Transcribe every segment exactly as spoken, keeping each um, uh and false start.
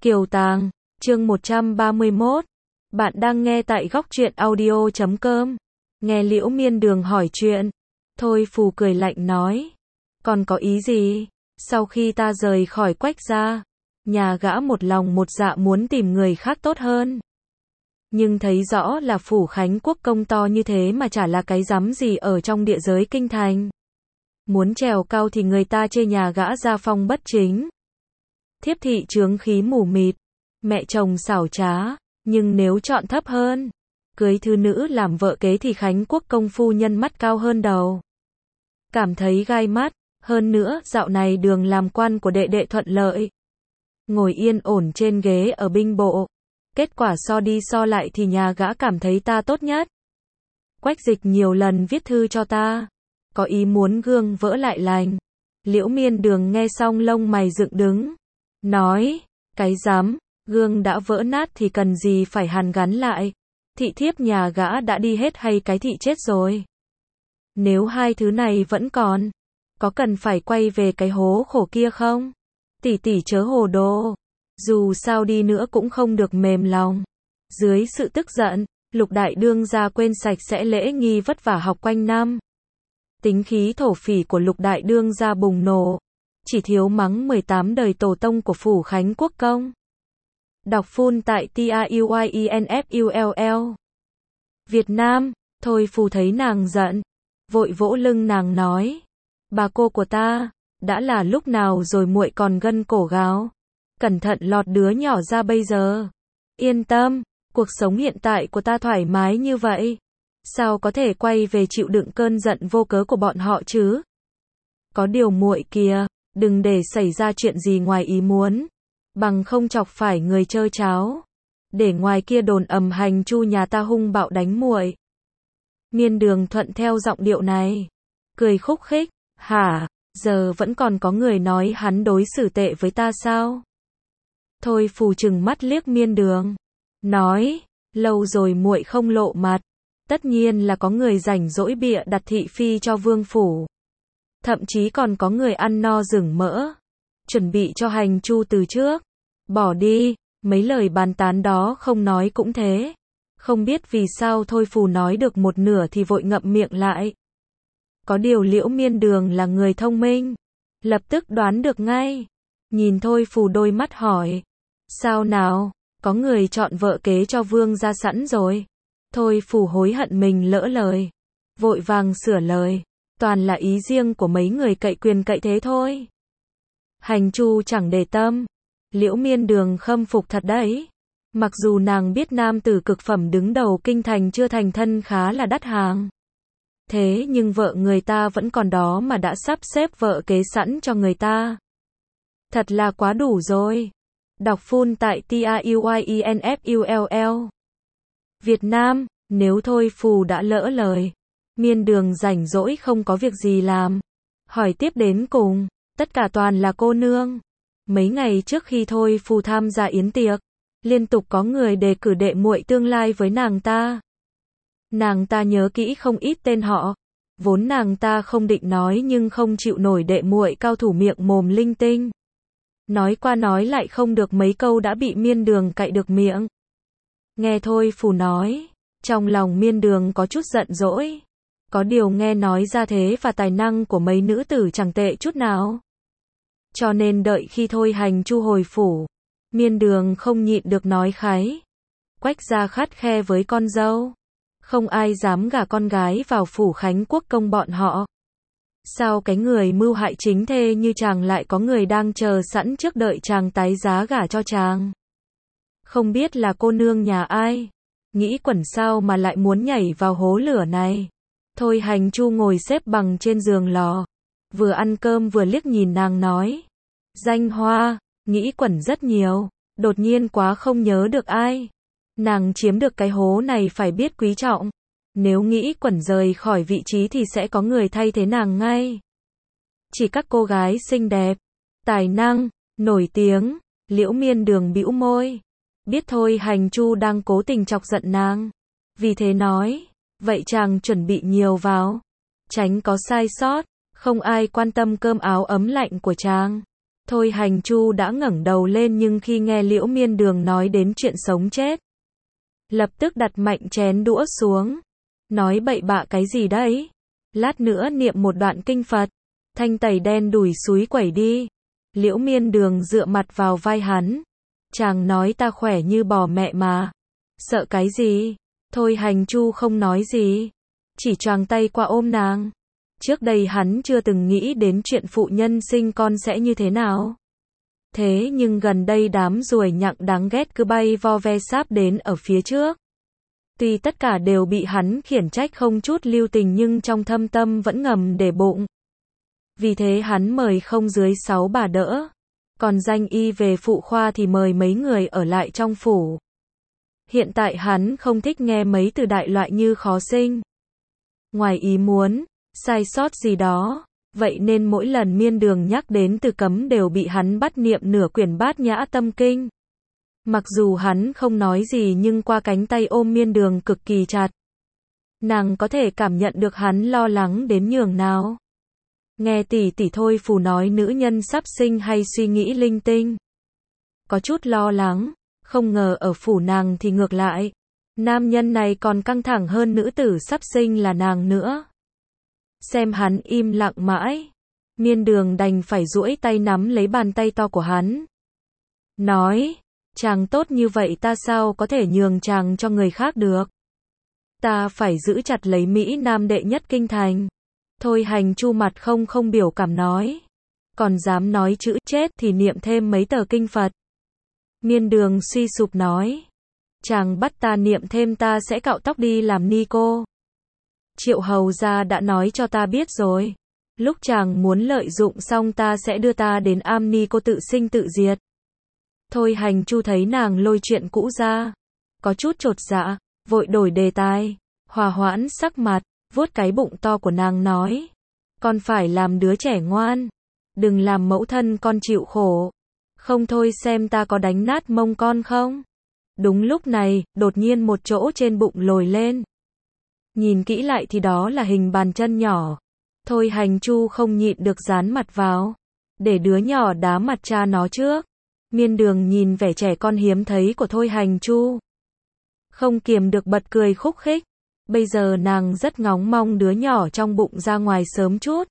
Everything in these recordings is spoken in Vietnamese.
Kiều Tàng, chương một trăm ba mươi mốt. Bạn đang nghe tại góc truyện audio chấm com. Nghe Liễu Miên Đường hỏi chuyện. Thôi Phù cười lạnh nói. Còn có ý gì? Sau khi ta rời khỏi Quách gia, nhà gã một lòng một dạ muốn tìm người khác tốt hơn. Nhưng thấy rõ là phủ Khánh Quốc công to như thế mà chả là cái rắm gì ở trong địa giới kinh thành. Muốn trèo cao thì người ta chê nhà gã gia phong bất chính. Thiếp thị chướng khí mù mịt, mẹ chồng xảo trá, nhưng nếu chọn thấp hơn, cưới thư nữ làm vợ kế thì Khánh Quốc công phu nhân mắt cao hơn đầu. Cảm thấy gai mắt, hơn nữa dạo này đường làm quan của đệ đệ thuận lợi. Ngồi yên ổn trên ghế ở binh bộ. Kết quả so đi so lại thì nhà gã cảm thấy ta tốt nhất. Quách Dịch nhiều lần viết thư cho ta, có ý muốn gương vỡ lại lành. Liễu Miên Đường nghe xong lông mày dựng đứng, nói, cái dám, gương đã vỡ nát thì cần gì phải hàn gắn lại. Thị thiếp nhà gã đã đi hết hay cái thị chết rồi? Nếu hai thứ này vẫn còn, có cần phải quay về cái hố khổ kia không? Tỷ tỷ chớ hồ đồ, dù sao đi nữa cũng không được mềm lòng. Dưới sự tức giận, Lục đại đương gia quên sạch sẽ lễ nghi vất vả học quanh năm. Tính khí thổ phỉ của Lục đại đương gia bùng nổ, chỉ thiếu mắng mười tám đời tổ tông của phủ Khánh Quốc công. Đọc full tại TRUYINFULL. Việt Nam, Thôi Phù thấy nàng giận, vội vỗ lưng nàng nói, bà cô của ta, đã là lúc nào rồi muội còn gân cổ gáo, cẩn thận lọt đứa nhỏ ra bây giờ. Yên tâm, cuộc sống hiện tại của ta thoải mái như vậy, sao có thể quay về chịu đựng cơn giận vô cớ của bọn họ chứ? Có điều muội kìa, đừng để xảy ra chuyện gì ngoài ý muốn, bằng không chọc phải người chơi cháo, để ngoài kia đồn ầm hành chu nhà ta hung bạo đánh muội. Miên Đường thuận theo giọng điệu này, cười khúc khích, hả, giờ vẫn còn có người nói hắn đối xử tệ với ta sao? Thôi Phù trừng mắt liếc Miên Đường, nói, lâu rồi muội không lộ mặt, tất nhiên là có người rảnh rỗi bịa đặt thị phi cho vương phủ. Thậm chí còn có người ăn no rừng mỡ, chuẩn bị cho hành chu từ trước. Bỏ đi, mấy lời bàn tán đó không nói cũng thế. Không biết vì sao Thôi Phù nói được một nửa thì vội ngậm miệng lại. Có điều Liễu Miên Đường là người thông minh, lập tức đoán được ngay. Nhìn Thôi Phù đôi mắt hỏi, sao nào, có người chọn vợ kế cho vương gia sẵn rồi? Thôi Phù hối hận mình lỡ lời, vội vàng sửa lời, toàn là ý riêng của mấy người cậy quyền cậy thế thôi. Hành chu chẳng để tâm. Liễu Miên Đường khâm phục thật đấy. Mặc dù nàng biết nam tử cực phẩm đứng đầu kinh thành chưa thành thân khá là đắt hàng, thế nhưng vợ người ta vẫn còn đó mà đã sắp xếp vợ kế sẵn cho người ta. Thật là quá đủ rồi. Đọc full tại TRUYINFULL. Việt Nam, nếu Thôi Phù đã lỡ lời, Miên Đường rảnh rỗi không có việc gì làm, hỏi tiếp đến cùng, tất cả toàn là cô nương. Mấy ngày trước khi Thôi Phù tham gia yến tiệc, liên tục có người đề cử đệ muội tương lai với nàng ta. Nàng ta nhớ kỹ không ít tên họ, vốn nàng ta không định nói nhưng không chịu nổi đệ muội cao thủ miệng mồm linh tinh. Nói qua nói lại không được mấy câu đã bị Miên Đường cạy được miệng. Nghe Thôi Phù nói, trong lòng Miên Đường có chút giận dỗi. Có điều nghe nói ra thế và tài năng của mấy nữ tử chẳng tệ chút nào. Cho nên đợi khi Thôi hành chu hồi phủ, Miên Đường không nhịn được nói khái. Quách gia khắt khe với con dâu, không ai dám gả con gái vào phủ Khánh Quốc công bọn họ. Sao cái người mưu hại chính thê như chàng lại có người đang chờ sẵn trước đợi chàng tái giá gả cho chàng? Không biết là cô nương nhà ai, nghĩ quẩn sao mà lại muốn nhảy vào hố lửa này. Thôi hành chu ngồi xếp bằng trên giường lò, vừa ăn cơm vừa liếc nhìn nàng nói, danh hoa, nghĩ quẩn rất nhiều, đột nhiên quá không nhớ được ai. Nàng chiếm được cái hố này phải biết quý trọng, nếu nghĩ quẩn rời khỏi vị trí thì sẽ có người thay thế nàng ngay. Chỉ các cô gái xinh đẹp, tài năng, nổi tiếng. Liễu Miên Đường bĩu môi, biết Thôi hành chu đang cố tình chọc giận nàng, vì thế nói, vậy chàng chuẩn bị nhiều vào, tránh có sai sót, không ai quan tâm cơm áo ấm lạnh của chàng. Thôi Hành Chu đã ngẩng đầu lên nhưng khi nghe Liễu Miên Đường nói đến chuyện sống chết, lập tức đặt mạnh chén đũa xuống. Nói bậy bạ cái gì đấy? Lát nữa niệm một đoạn kinh Phật, thanh tẩy đen đủi súi quẩy đi. Liễu Miên Đường dựa mặt vào vai hắn. Chàng nói ta khỏe như bò mẹ mà. Sợ cái gì? Thôi Hành Chu không nói gì, chỉ choàng tay qua ôm nàng. Trước đây hắn chưa từng nghĩ đến chuyện phụ nhân sinh con sẽ như thế nào. Thế nhưng gần đây đám ruồi nhặng đáng ghét cứ bay vo ve sáp đến ở phía trước. Tuy tất cả đều bị hắn khiển trách không chút lưu tình nhưng trong thâm tâm vẫn ngầm để bụng. Vì thế hắn mời không dưới sáu bà đỡ. Còn danh y về phụ khoa thì mời mấy người ở lại trong phủ. Hiện tại hắn không thích nghe mấy từ đại loại như khó sinh, ngoài ý muốn, sai sót gì đó. Vậy nên mỗi lần Miên Đường nhắc đến từ cấm đều bị hắn bắt niệm nửa quyển Bát Nhã Tâm Kinh. Mặc dù hắn không nói gì nhưng qua cánh tay ôm Miên Đường cực kỳ chặt. Nàng có thể cảm nhận được hắn lo lắng đến nhường nào. Nghe tỷ tỷ Thôi Phù nói nữ nhân sắp sinh hay suy nghĩ linh tinh. Có chút lo lắng, không ngờ ở phủ nàng thì ngược lại. Nam nhân này còn căng thẳng hơn nữ tử sắp sinh là nàng nữa. Xem hắn im lặng mãi, Miên Đường đành phải duỗi tay nắm lấy bàn tay to của hắn. Nói, chàng tốt như vậy ta sao có thể nhường chàng cho người khác được. Ta phải giữ chặt lấy Mỹ Nam đệ nhất kinh thành. Thôi Hành Chu mặt không không biểu cảm nói. Còn dám nói chữ chết thì niệm thêm mấy tờ kinh Phật. Miên Đường suy sụp nói. Chàng bắt ta niệm thêm ta sẽ cạo tóc đi làm ni cô. Triệu hầu gia đã nói cho ta biết rồi. Lúc chàng muốn lợi dụng xong ta sẽ đưa ta đến am ni cô tự sinh tự diệt. Thôi Hành Chu thấy nàng lôi chuyện cũ ra, có chút chột dạ, vội đổi đề tài, hòa hoãn sắc mặt, vuốt cái bụng to của nàng nói. Con phải làm đứa trẻ ngoan, đừng làm mẫu thân con chịu khổ. Không thôi xem ta có đánh nát mông con không. Đúng lúc này, đột nhiên một chỗ trên bụng lồi lên. Nhìn kỹ lại thì đó là hình bàn chân nhỏ. Thôi Hành Chu không nhịn được dán mặt vào, để đứa nhỏ đá mặt cha nó trước. Miên Đường nhìn vẻ trẻ con hiếm thấy của Thôi Hành Chu, không kiềm được bật cười khúc khích. Bây giờ nàng rất ngóng mong đứa nhỏ trong bụng ra ngoài sớm chút,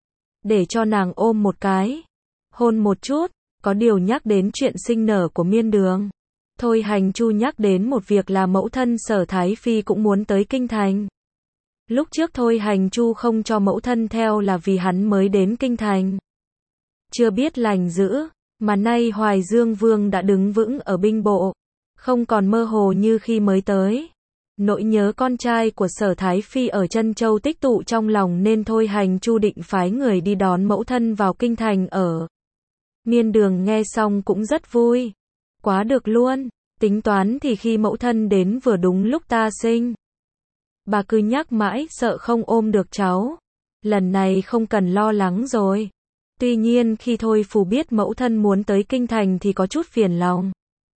để cho nàng ôm một cái, hôn một chút. Có điều nhắc đến chuyện sinh nở của Miên Đường, Thôi Hành Chu nhắc đến một việc là mẫu thân Sở Thái Phi cũng muốn tới kinh thành. Lúc trước Thôi Hành Chu không cho mẫu thân theo là vì hắn mới đến kinh thành, chưa biết lành dữ, mà nay Hoài Dương Vương đã đứng vững ở binh bộ, không còn mơ hồ như khi mới tới. Nỗi nhớ con trai của Sở Thái Phi ở Trân Châu tích tụ trong lòng nên Thôi Hành Chu định phái người đi đón mẫu thân vào kinh thành ở. Miên Đường nghe xong cũng rất vui. Quá được luôn, tính toán thì khi mẫu thân đến vừa đúng lúc ta sinh. Bà cứ nhắc mãi sợ không ôm được cháu. Lần này không cần lo lắng rồi. Tuy nhiên khi Thôi Phù biết mẫu thân muốn tới kinh thành thì có chút phiền lòng.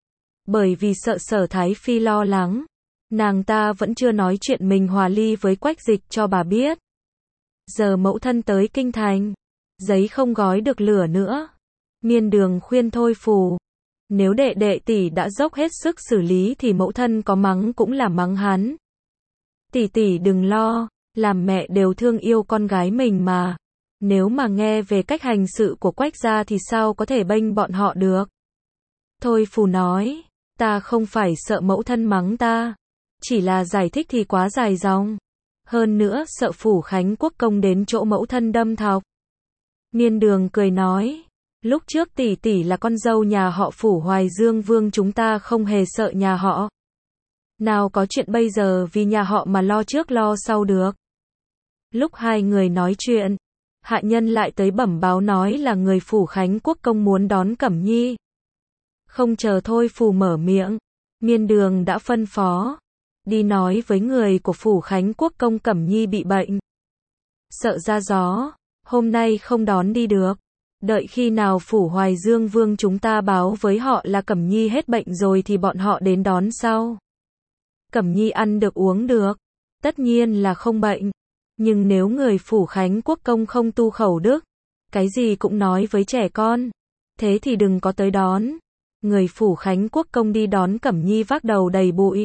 Bởi vì sợ Sở Thái Phi lo lắng, nàng ta vẫn chưa nói chuyện mình hòa ly với Quách Dịch cho bà biết. Giờ mẫu thân tới kinh thành, giấy không gói được lửa nữa. Miên Đường khuyên Thôi Phù, nếu đệ đệ tỷ đã dốc hết sức xử lý thì mẫu thân có mắng cũng là mắng hắn. Tỷ tỷ đừng lo, làm mẹ đều thương yêu con gái mình mà. Nếu mà nghe về cách hành sự của Quách gia thì sao có thể bênh bọn họ được. Thôi Phù nói, ta không phải sợ mẫu thân mắng ta, chỉ là giải thích thì quá dài dòng. Hơn nữa sợ Phủ Khánh Quốc công đến chỗ mẫu thân đâm thọc. Miên Đường cười nói, lúc trước tỷ tỷ là con dâu nhà họ Phủ Hoài Dương Vương chúng ta không hề sợ nhà họ. Nào có chuyện bây giờ vì nhà họ mà lo trước lo sau được. Lúc hai người nói chuyện, hạ nhân lại tới bẩm báo nói là người Phủ Khánh Quốc công muốn đón Cẩm Nhi. Không chờ Thôi Phù mở miệng, Miên Đường đã phân phó, đi nói với người của Phủ Khánh Quốc công Cẩm Nhi bị bệnh, sợ ra gió, hôm nay không đón đi được. Đợi khi nào Phủ Hoài Dương Vương chúng ta báo với họ là Cẩm Nhi hết bệnh rồi thì bọn họ đến đón sau. Cẩm Nhi ăn được uống được, tất nhiên là không bệnh. Nhưng nếu người Phủ Khánh Quốc công không tu khẩu đức, cái gì cũng nói với trẻ con, thế thì đừng có tới đón. Người phủ Khánh Quốc công đi đón Cẩm Nhi vác đầu đầy bụi.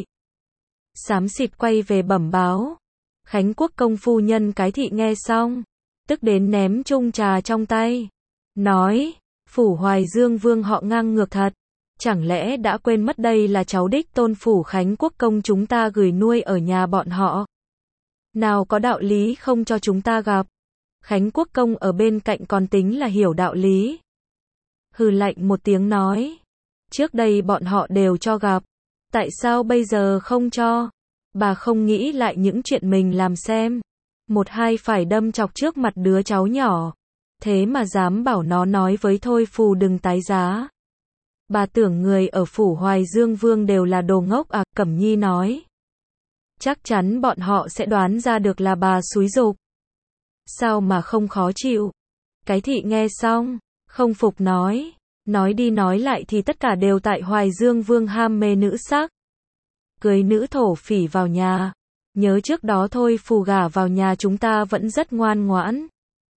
Xám xịt quay về bẩm báo. Khánh Quốc công phu nhân Cái Thị nghe xong, tức đến ném chung trà trong tay. Nói, phủ Hoài Dương Vương họ ngang ngược thật. Chẳng lẽ đã quên mất đây là cháu đích tôn phủ Khánh Quốc công chúng ta gửi nuôi ở nhà bọn họ. Nào có đạo lý không cho chúng ta gặp. Khánh Quốc công ở bên cạnh còn tính là hiểu đạo lý. Hừ lạnh một tiếng nói. Trước đây bọn họ đều cho gặp. Tại sao bây giờ không cho? Bà không nghĩ lại những chuyện mình làm xem. Một hai phải đâm chọc trước mặt đứa cháu nhỏ. Thế mà dám bảo nó nói với thôi phù đừng tái giá. Bà tưởng người ở phủ Hoài Dương Vương đều là đồ ngốc à, Cẩm Nhi nói. Chắc chắn bọn họ sẽ đoán ra được là bà xúi giục. Sao mà không khó chịu? Cái Thị nghe xong, không phục nói. Nói đi nói lại thì tất cả đều tại Hoài Dương Vương ham mê nữ sắc. Cưới nữ thổ phỉ vào nhà. Nhớ trước đó thôi phù gả vào nhà chúng ta vẫn rất ngoan ngoãn.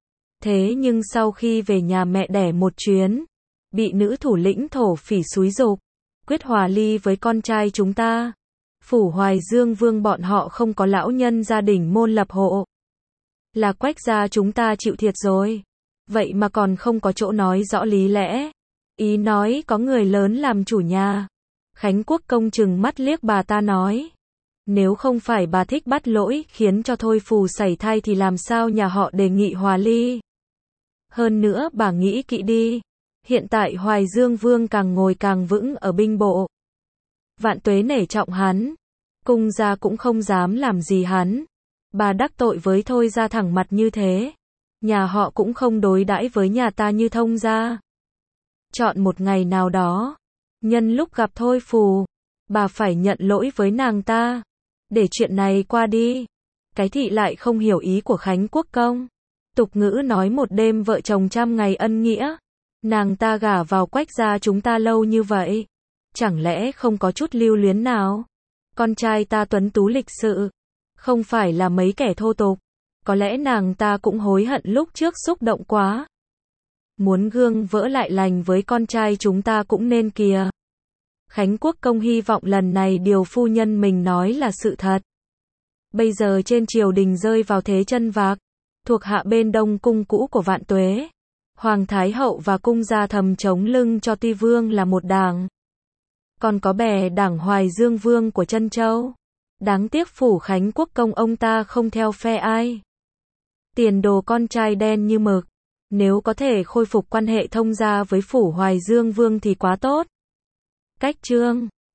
Thế nhưng sau khi về nhà mẹ đẻ một chuyến, bị nữ thủ lĩnh thổ phỉ xúi giục, quyết hòa ly với con trai chúng ta. Phủ Hoài Dương Vương bọn họ không có lão nhân gia đình môn lập hộ. Là Quách gia chúng ta chịu thiệt rồi. Vậy mà còn không có chỗ nói rõ lý lẽ. Ý nói có người lớn làm chủ nhà. Khánh Quốc công chừng mắt liếc bà ta nói. Nếu không phải bà thích bắt lỗi khiến cho thôi phù sảy thai thì làm sao nhà họ đề nghị hòa ly. Hơn nữa bà nghĩ kỹ đi. Hiện tại Hoài Dương Vương càng ngồi càng vững ở binh bộ. Vạn Tuế nể trọng hắn. Cung gia cũng không dám làm gì hắn. Bà đắc tội với thôi ra thẳng mặt như thế. Nhà họ cũng không đối đãi với nhà ta như thông gia. Chọn một ngày nào đó. Nhân lúc gặp thôi phù. Bà phải nhận lỗi với nàng ta. Để chuyện này qua đi. Cái Thị lại không hiểu ý của Khánh Quốc công. Tục ngữ nói một đêm vợ chồng trăm ngày ân nghĩa. Nàng ta gả vào Quách gia chúng ta lâu như vậy. Chẳng lẽ không có chút lưu luyến nào? Con trai ta tuấn tú lịch sự. Không phải là mấy kẻ thô tục. Có lẽ nàng ta cũng hối hận lúc trước xúc động quá. Muốn gương vỡ lại lành với con trai chúng ta cũng nên kìa. Khánh Quốc công hy vọng lần này điều phu nhân mình nói là sự thật. Bây giờ trên triều đình rơi vào thế chân vạc. Thuộc hạ bên đông cung cũ của Vạn Tuế. Hoàng Thái Hậu và cung gia thầm chống lưng cho Tuy Vương là một đảng. Còn có bè đảng Hoài Dương Vương của Trân Châu. Đáng tiếc phủ Khánh Quốc công ông ta không theo phe ai. Tiền đồ con trai đen như mực. Nếu có thể khôi phục quan hệ thông gia với phủ Hoài Dương Vương thì quá tốt. Cách chương